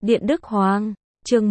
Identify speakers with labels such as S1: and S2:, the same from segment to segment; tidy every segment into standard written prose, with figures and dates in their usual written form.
S1: Điện Đức Hoàng, chương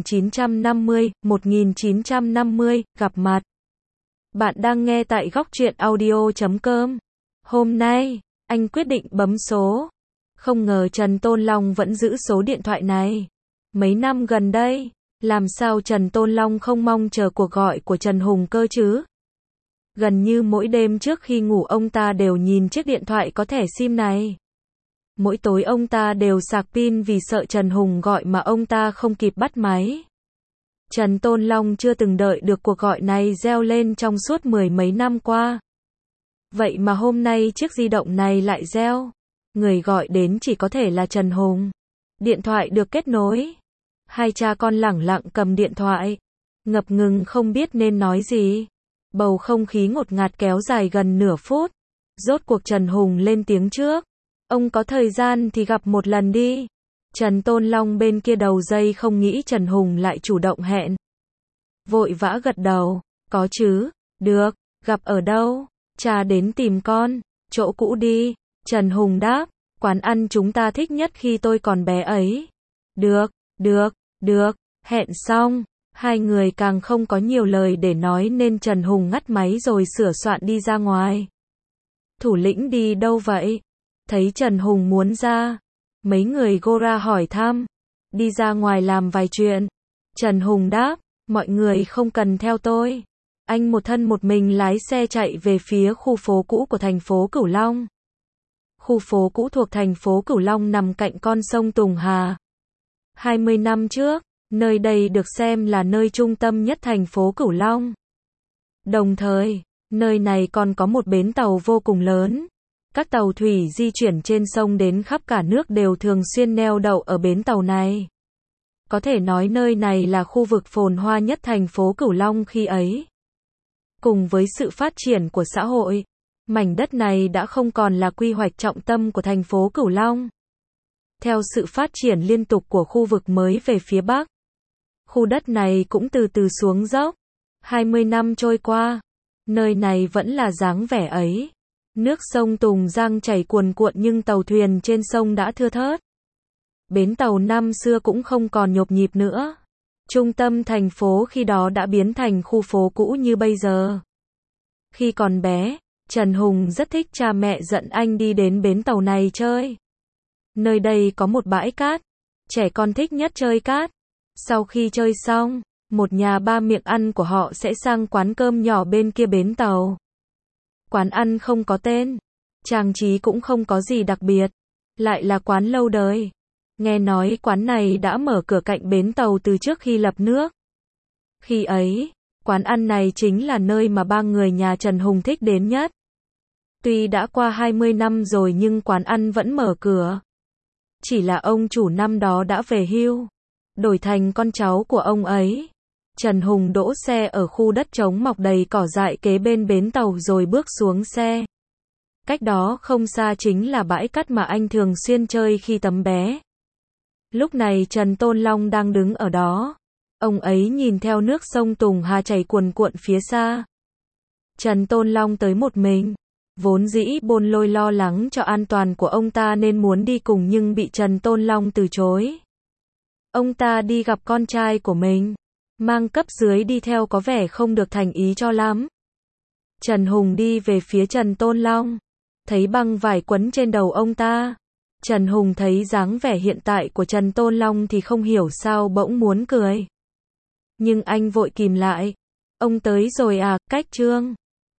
S1: 1950, gặp mặt. Bạn đang nghe tại góc truyện audio.com. Hôm nay, anh quyết định bấm số. Không ngờ Trần Tôn Long vẫn giữ số điện thoại này. Mấy năm gần đây, làm sao Trần Tôn Long không mong chờ cuộc gọi của Trần Hùng cơ chứ? Gần như mỗi đêm trước khi ngủ ông ta đều nhìn chiếc điện thoại có thẻ SIM này. Mỗi tối ông ta đều sạc pin vì sợ Trần Hùng gọi mà ông ta không kịp bắt máy. Trần Tôn Long chưa từng đợi được cuộc gọi này reo lên trong suốt mười mấy năm qua. Vậy mà hôm nay chiếc di động này lại reo. Người gọi đến chỉ có thể là Trần Hùng. Điện thoại được kết nối. Hai cha con lẳng lặng cầm điện thoại. Ngập ngừng không biết nên nói gì. Bầu không khí ngột ngạt kéo dài gần nửa phút. Rốt cuộc Trần Hùng lên tiếng trước. Ông có thời gian thì gặp một lần đi. Trần Tôn Long bên kia đầu dây không nghĩ Trần Hùng lại chủ động hẹn. Vội vã gật đầu. Có chứ, được, gặp ở đâu? Cha đến tìm con, chỗ cũ đi. Trần Hùng đáp, quán ăn chúng ta thích nhất khi tôi còn bé ấy. Được, hẹn xong. Hai người càng không có nhiều lời để nói nên Trần Hùng ngắt máy rồi sửa soạn đi ra ngoài. Thủ lĩnh đi đâu vậy? Thấy Trần Hùng muốn ra. Mấy người Gora hỏi thăm. Đi ra ngoài làm vài chuyện. Trần Hùng đáp, mọi người không cần theo tôi. Anh một thân một mình lái xe chạy về phía khu phố cũ của thành phố Cửu Long. Khu phố cũ thuộc thành phố Cửu Long nằm cạnh con sông Tùng Hà. 20 năm trước, nơi đây được xem là nơi trung tâm nhất thành phố Cửu Long. Đồng thời, nơi này còn có một bến tàu vô cùng lớn. Các tàu thủy di chuyển trên sông đến khắp cả nước đều thường xuyên neo đậu ở bến tàu này. Có thể nói nơi này là khu vực phồn hoa nhất thành phố Cửu Long khi ấy. Cùng với sự phát triển của xã hội, mảnh đất này đã không còn là quy hoạch trọng tâm của thành phố Cửu Long. Theo sự phát triển liên tục của khu vực mới về phía Bắc, khu đất này cũng từ từ xuống dốc. 20 năm trôi qua, nơi này vẫn là dáng vẻ ấy. Nước sông Tùng Giang chảy cuồn cuộn nhưng tàu thuyền trên sông đã thưa thớt. Bến tàu năm xưa cũng không còn nhộn nhịp nữa. Trung tâm thành phố khi đó đã biến thành khu phố cũ như bây giờ. Khi còn bé, Trần Hùng rất thích cha mẹ dẫn anh đi đến bến tàu này chơi. Nơi đây có một bãi cát. Trẻ con thích nhất chơi cát. Sau khi chơi xong, một nhà ba miệng ăn của họ sẽ sang quán cơm nhỏ bên kia bến tàu. Quán ăn không có tên, trang trí cũng không có gì đặc biệt, lại là quán lâu đời. Nghe nói quán này đã mở cửa cạnh bến tàu từ trước khi lập nước. Khi ấy, quán ăn này chính là nơi mà ba người nhà Trần Hùng thích đến nhất. Tuy đã qua 20 năm rồi nhưng quán ăn vẫn mở cửa. Chỉ là ông chủ năm đó đã về hưu, đổi thành con cháu của ông ấy. Trần Hùng đỗ xe ở khu đất trống mọc đầy cỏ dại kế bên bến tàu rồi bước xuống xe. Cách đó không xa chính là bãi cát mà anh thường xuyên chơi khi tấm bé. Lúc này Trần Tôn Long đang đứng ở đó. Ông ấy nhìn theo nước sông Tùng Hà chảy cuồn cuộn phía xa. Trần Tôn Long tới một mình. Vốn dĩ Bôn Lôi lo lắng cho an toàn của ông ta nên muốn đi cùng nhưng bị Trần Tôn Long từ chối. Ông ta đi gặp con trai của mình. Mang cấp dưới đi theo có vẻ không được thành ý cho lắm. Trần Hùng đi về phía Trần Tôn Long. Thấy băng vải quấn trên đầu ông ta. Trần Hùng thấy dáng vẻ hiện tại của Trần Tôn Long thì không hiểu sao bỗng muốn cười. Nhưng anh vội kìm lại. Ông tới rồi à, cách Trương.